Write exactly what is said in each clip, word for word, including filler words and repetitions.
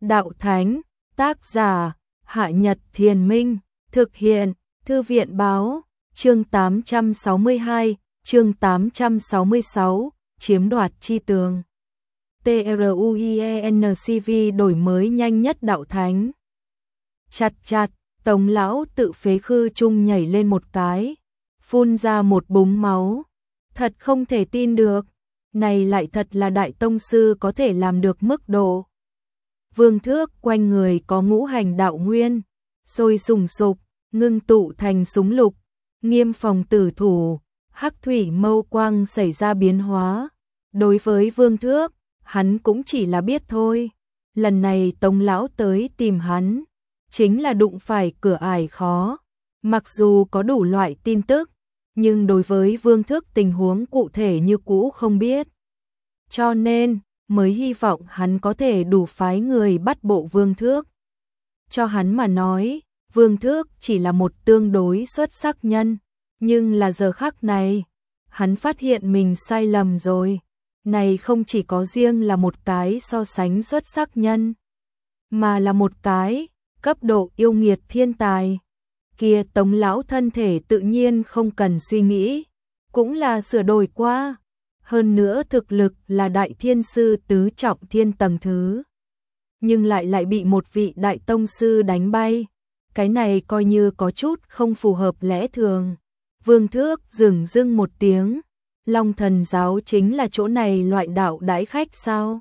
Đạo Thánh, tác giả, Hạ Nhật Thiền Minh, thực hiện, Thư viện Báo, chương tám trăm sáu mươi hai, chương tám trăm sáu mươi sáu, chiếm đoạt chi tường. TRUIENCV đổi mới nhanh nhất Đạo Thánh. Chặt chặt, Tống lão tự phế khư trung nhảy lên một cái, phun ra một búng máu. Thật không thể tin được, này lại thật là đại tông sư có thể làm được mức độ. Vương Thước quanh người có ngũ hành đạo nguyên, sôi sùng sục, ngưng tụ thành súng lục, Nghiêm Phòng tử thủ, hắc thủy mâu quang xảy ra biến hóa. Đối với Vương Thước, hắn cũng chỉ là biết thôi. Lần này Tống lão tới tìm hắn, chính là đụng phải cửa ải khó. Mặc dù có đủ loại tin tức, nhưng đối với Vương Thước tình huống cụ thể như cũ không biết. Cho nên, mới hy vọng hắn có thể đủ phái người bắt bộ Vương Thước. Cho hắn mà nói, Vương Thước chỉ là một tương đối xuất sắc nhân, nhưng là giờ khắc này, hắn phát hiện mình sai lầm rồi. Này không chỉ có riêng là một cái so sánh xuất sắc nhân, mà là một cái cấp độ yêu nghiệt thiên tài. Kia Tống lão thân thể tự nhiên không cần suy nghĩ, cũng là sửa đổi qua. Hơn nữa thực lực là đại thiên sư tứ trọng thiên tầng thứ, nhưng lại lại bị một vị đại tông sư đánh bay. Cái này coi như có chút không phù hợp lẽ thường. Vương Thước dừng dưng một tiếng, Long Thần giáo chính là chỗ này loại đạo đãi khách sao?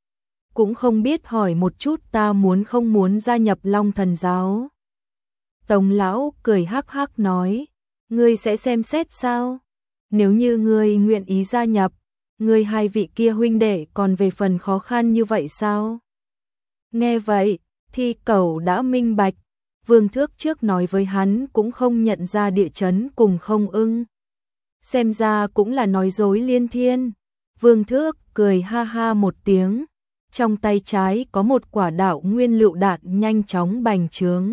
Cũng không biết hỏi một chút ta muốn không muốn gia nhập Long Thần giáo. Tống lão cười hắc hắc nói, ngươi sẽ xem xét sao? Nếu như ngươi nguyện ý gia nhập, ngươi hai vị kia huynh đệ còn về phần khó khăn như vậy sao? Nghe vậy, Thi Cẩu đã minh bạch, Vương Thước trước nói với hắn cũng không nhận ra địa chấn cùng không ưng. Xem ra cũng là nói dối liên thiên. Vương Thước cười ha ha một tiếng, trong tay trái có một quả đạo nguyên lựu đạn nhanh chóng bành trướng.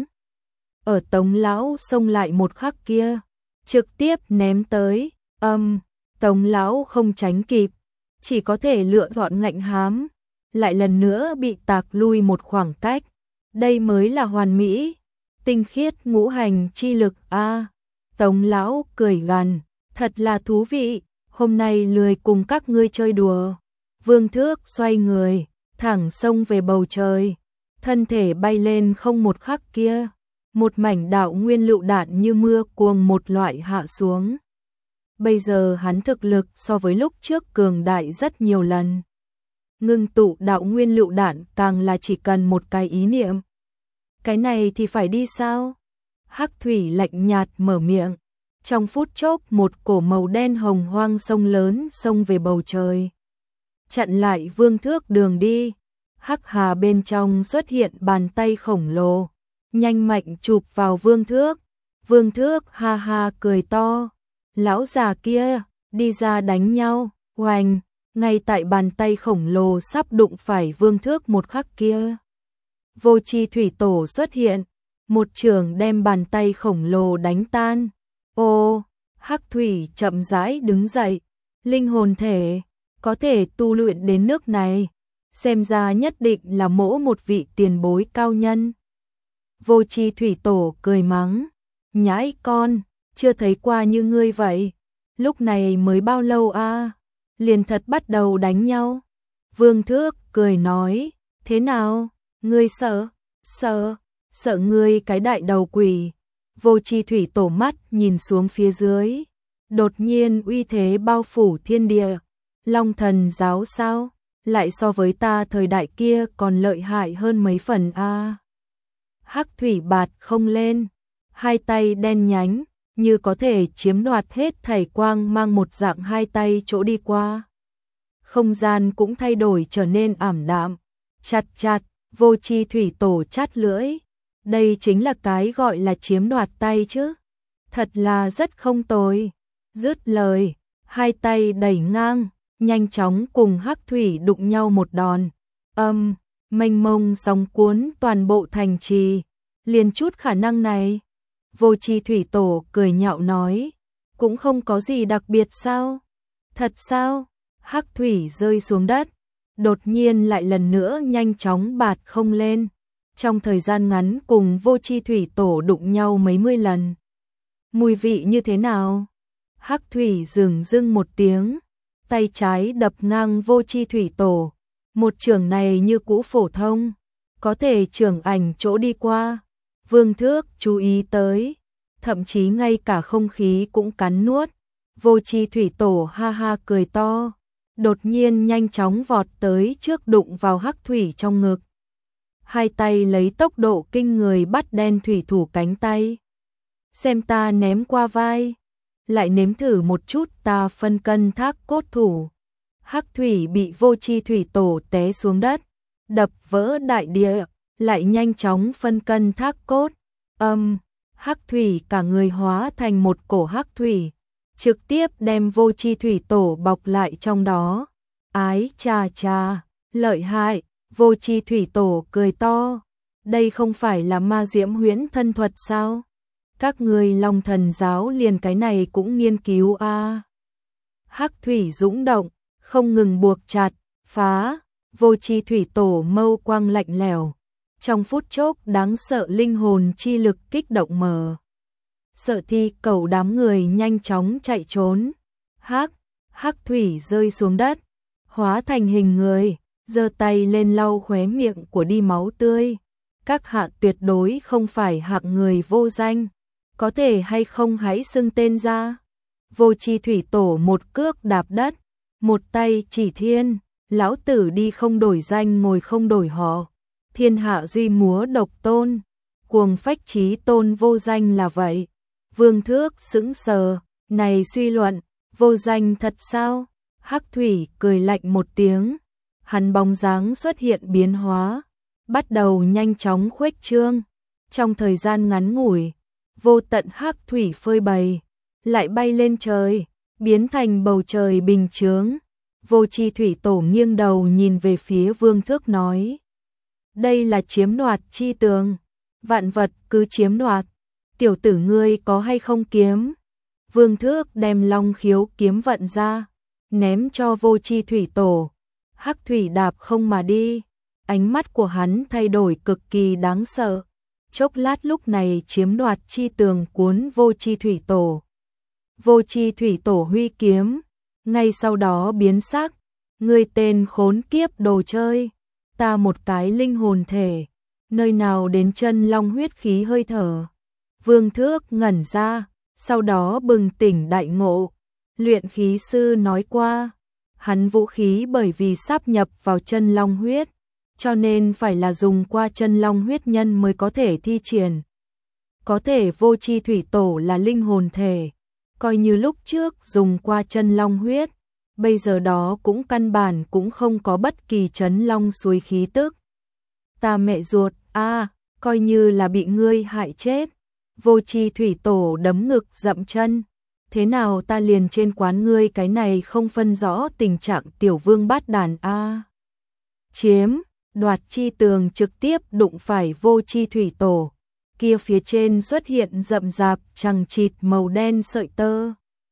Ở Tống lão xông lại một khắc kia, trực tiếp ném tới, âm, Tống lão không tránh kịp, chỉ có thể lựa chọn ngạnh hám, lại lần nữa bị tạc lui một khoảng cách. Đây mới là hoàn mỹ, tinh khiết ngũ hành chi lực a. À, Tống lão cười gằn, thật là thú vị, hôm nay lười cùng các ngươi chơi đùa. Vương Thước xoay người, thẳng xông về bầu trời, thân thể bay lên không một khắc kia, một mảnh đạo nguyên lựu đạn như mưa cuồng một loại hạ xuống. Bây giờ hắn thực lực so với lúc trước cường đại rất nhiều lần. Ngưng tụ đạo nguyên lựu đạn càng là chỉ cần một cái ý niệm. Cái này thì phải đi sao? Hắc thủy lạnh nhạt mở miệng. Trong phút chốc một cổ màu đen hồng hoang sông lớn xông về bầu trời, chặn lại Vương Thước đường đi. Hắc hà bên trong xuất hiện bàn tay khổng lồ, nhanh mạnh chụp vào Vương Thước. Vương Thước ha ha cười to, lão già kia, đi ra đánh nhau. Oanh, ngay tại bàn tay khổng lồ sắp đụng phải Vương Thước một khắc kia, Vô Chi thủy tổ xuất hiện, một chưởng đem bàn tay khổng lồ đánh tan. Ô, hắc thủy chậm rãi đứng dậy, linh hồn thể, có thể tu luyện đến nước này, xem ra nhất định là mỗ một vị tiền bối cao nhân. Vô Chi thủy tổ cười mắng, nhãi con, chưa thấy qua như ngươi vậy, lúc này mới bao lâu a, à? Liền thật bắt đầu đánh nhau. Vương Thước cười nói, thế nào, ngươi sợ, sợ, sợ ngươi cái đại đầu quỷ. Vô Chi thủy tổ mắt nhìn xuống phía dưới, đột nhiên uy thế bao phủ thiên địa. Long Thần giáo sao, lại so với ta thời đại kia còn lợi hại hơn mấy phần a. À. Hắc thủy bạt không lên, hai tay đen nhánh, như có thể chiếm đoạt hết thảy quang mang một dạng hai tay chỗ đi qua. Không gian cũng thay đổi trở nên ảm đạm, chặt chặt, Vô Chi thủy tổ chát lưỡi. Đây chính là cái gọi là chiếm đoạt tay chứ. Thật là rất không tồi. Dứt lời, hai tay đẩy ngang, nhanh chóng cùng hắc thủy đụng nhau một đòn. Âm, mênh mông sóng cuốn toàn bộ thành trì. Liền chút khả năng này. Vô Chi thủy tổ cười nhạo nói, cũng không có gì đặc biệt sao? Thật sao? Hắc thủy rơi xuống đất, đột nhiên lại lần nữa nhanh chóng bạt không lên. Trong thời gian ngắn cùng Vô Chi Thủy Tổ đụng nhau mấy mươi lần. Mùi vị như thế nào? Hắc Thủy dừng dưng một tiếng, tay trái đập ngang Vô Chi Thủy Tổ. Một chưởng này như cũ phổ thông, có thể chưởng ảnh chỗ đi qua. Vương Thước chú ý tới, thậm chí ngay cả không khí cũng cắn nuốt. Vô Chi Thủy Tổ ha ha cười to, đột nhiên nhanh chóng vọt tới trước đụng vào Hắc Thủy trong ngực. Hai tay lấy tốc độ kinh người bắt đen thủy thủ cánh tay. Xem ta ném qua vai, lại nếm thử một chút ta phân cân thác cốt thủ. Hắc Thủy bị Vô Chi Thủy Tổ té xuống đất, đập vỡ đại địa, lại nhanh chóng phân cân thác cốt. Âm, Hắc Thủy cả người hóa thành một cổ Hắc Thủy, trực tiếp đem Vô Chi Thủy Tổ bọc lại trong đó. Ái chà chà, lợi hại, Vô Chi Thủy Tổ cười to. Đây không phải là ma diễm huyễn thân thuật sao? Các người Long Thần giáo liền cái này cũng nghiên cứu a. À. Hắc Thủy dũng động, không ngừng buộc chặt, phá. Vô Chi Thủy Tổ mâu quang lạnh lẽo, trong phút chốc đáng sợ linh hồn chi lực kích động mở. Sợ thi cầu đám người nhanh chóng chạy trốn. Hắc, Hắc Thủy rơi xuống đất, hóa thành hình người, giơ tay lên lau khóe miệng của đi máu tươi. Các hạ tuyệt đối không phải hạng người vô danh, có thể hay không hãy xưng tên ra. Vô Chi Thủy Tổ một cước đạp đất, một tay chỉ thiên, lão tử đi không đổi danh ngồi không đổi họ. Thiên hạ duy múa độc tôn, cuồng phách chí tôn vô danh là vậy. Vương Thước sững sờ, này suy luận, vô danh thật sao? Hắc Thủy cười lạnh một tiếng, hắn bóng dáng xuất hiện biến hóa, bắt đầu nhanh chóng khuếch trương. Trong thời gian ngắn ngủi, vô tận Hắc Thủy phơi bày, lại bay lên trời, biến thành bầu trời bình chướng. Vô Chi Thủy Tổ nghiêng đầu nhìn về phía Vương Thước nói: đây là chiếm đoạt chi tường, vạn vật cứ chiếm đoạt, tiểu tử ngươi có hay không kiếm? Vương Thước đem Long Khiếu kiếm vận ra, ném cho Vô Chi Thủy Tổ. Hắc Thủy đạp không mà đi, ánh mắt của hắn thay đổi cực kỳ đáng sợ. Chốc lát lúc này chiếm đoạt chi tường cuốn Vô Chi Thủy Tổ. Vô Chi Thủy Tổ huy kiếm, ngay sau đó biến sắc, ngươi tên khốn kiếp đồ chơi, ta một cái linh hồn thể, nơi nào đến chân long huyết khí hơi thở. Vương Thước ngẩn ra, sau đó bừng tỉnh đại ngộ. Luyện khí sư nói qua, hắn vũ khí bởi vì sáp nhập vào chân long huyết, cho nên phải là dùng qua chân long huyết nhân mới có thể thi triển. Có thể Vô Chi Thủy Tổ là linh hồn thể, coi như lúc trước dùng qua chân long huyết, bây giờ đó cũng căn bản cũng không có bất kỳ chấn long suối khí tức. Ta mẹ ruột, a, à, coi như là bị ngươi hại chết. Vô Chi Thủy Tổ đấm ngực dậm chân, thế nào ta liền trên quán ngươi cái này không phân rõ tình trạng tiểu vương bát đàn a. À. Chiếm, đoạt chi tường trực tiếp đụng phải Vô Chi Thủy Tổ, kia phía trên xuất hiện rậm rạp chằng chịt màu đen sợi tơ,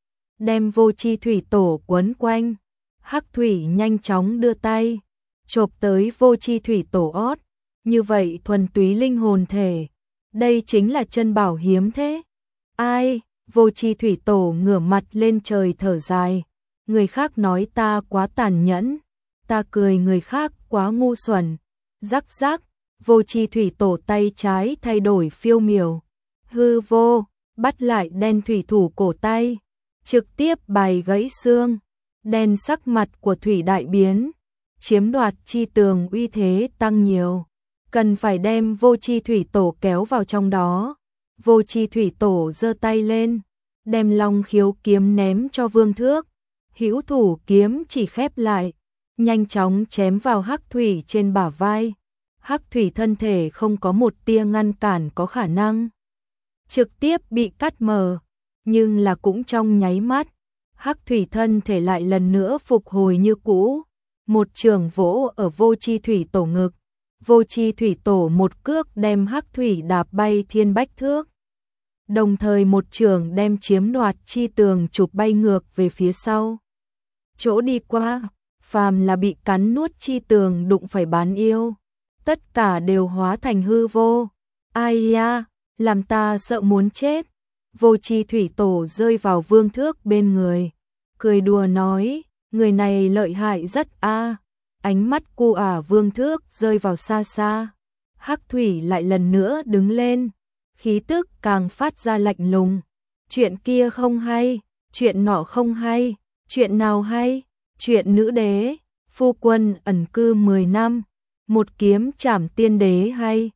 đem Vô Chi Thủy Tổ quấn quanh. Hắc Thủy nhanh chóng đưa tay, chộp tới Vô Chi Thủy Tổ ót, như vậy thuần túy linh hồn thể, đây chính là chân bảo hiếm thế. Ai? Vô Chi Thủy Tổ ngửa mặt lên trời thở dài, người khác nói ta quá tàn nhẫn, ta cười người khác quá ngu xuẩn. Rắc rắc, Vô Chi Thủy Tổ tay trái thay đổi phiêu miểu, hư vô, bắt lại đen thủy thủ cổ tay, trực tiếp bài gãy xương. Đen sắc mặt của thủy đại biến, chiếm đoạt chi tường uy thế tăng nhiều, cần phải đem Vô Chi Thủy Tổ kéo vào trong đó. Vô Chi Thủy Tổ giơ tay lên, đem Long Khiếu kiếm ném cho Vương Thước. Hữu thủ kiếm chỉ khép lại, nhanh chóng chém vào Hắc Thủy trên bả vai. Hắc Thủy thân thể không có một tia ngăn cản có khả năng, trực tiếp bị cắt mờ, nhưng là cũng trong nháy mắt, Hắc Thủy thân thể lại lần nữa phục hồi như cũ. Một trường vỗ ở Vô Chi Thủy Tổ ngực, Vô Chi Thủy Tổ một cước đem Hắc Thủy đạp bay thiên bách thước, đồng thời một trường đem chiếm đoạt chi tường chụp bay ngược về phía sau. Chỗ đi qua, phàm là bị cắn nuốt chi tường đụng phải bán yêu, tất cả đều hóa thành hư vô. Ai ya, làm ta sợ muốn chết. Vô Chi thủy tổ rơi vào Vương Thước bên người, cười đùa nói, người này lợi hại rất a. Ánh mắt cu ả Vương Thước rơi vào xa xa. Hắc thủy lại lần nữa đứng lên, khí tức càng phát ra lạnh lùng. Chuyện kia không hay, chuyện nọ không hay, chuyện nào hay? Chuyện nữ đế, phu quân ẩn cư mười năm, một kiếm trảm tiên đế hay?